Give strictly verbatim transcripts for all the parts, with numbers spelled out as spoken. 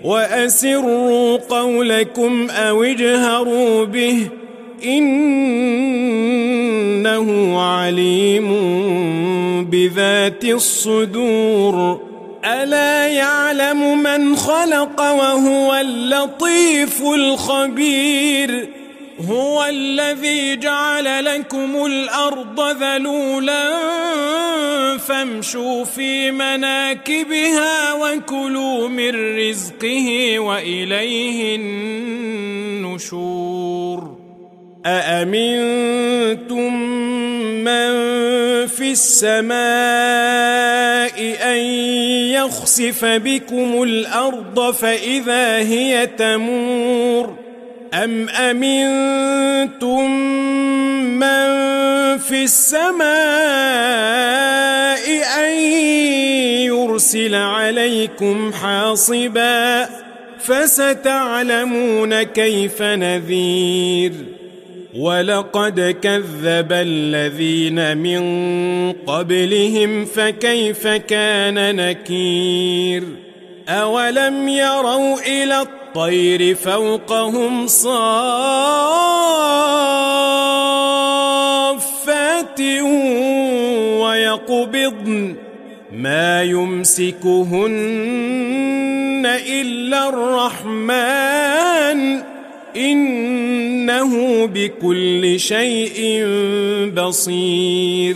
وأسروا قولكم أو اجهروا به إنه عليم بذات الصدور ألا يعلم من خلق وهو اللطيف الخبير هو الذي جعل لكم الأرض ذلولا فامشوا في مناكبها وكلوا من رزقه وإليه النشور أأمنتم من في السماء أن يخسف بكم الأرض فإذا هي تمور أم أمنتم من في السماء أن يرسل عليكم حاصبا فستعلمون كيف نذير ولقد كذب الذين من قبلهم فكيف كان نكير أولم يروا إلى الطير فوقهم صافات ويقبضن ما يمسكهن إلا الرحمن إنه بكل شيء بصير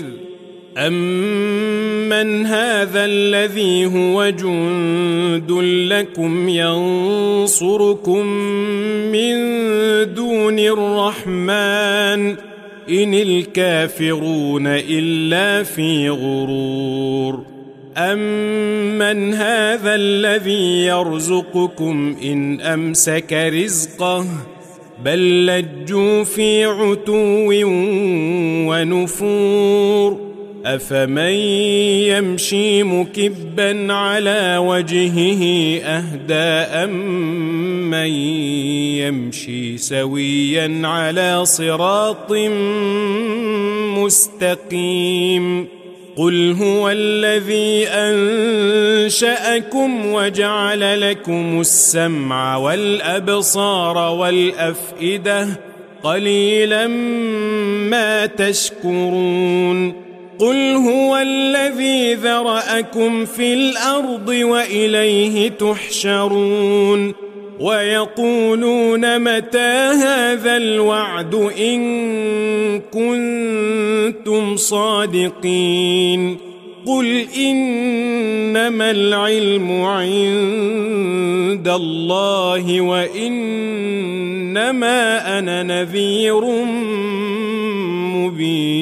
أمن هذا الذي هو جند لكم ينصركم من دون الرحمن إن الكافرون إلا في غرور أمن هذا الذي يرزقكم إن أمسك رزقه بل لجوا في عتو ونفور أفمن يمشي مكبا على وجهه أهدى أمن يمشي سويا على صراط مستقيم قل هو الذي أنشأكم وجعل لكم السمع والأبصار والأفئدة قليلا ما تشكرون قل هو الذي ذرأكم في الأرض وإليه تحشرون ويقولون متى هذا الوعد إن كنتم صادقين قل إنما العلم عند الله وإنما أنا نذير مبين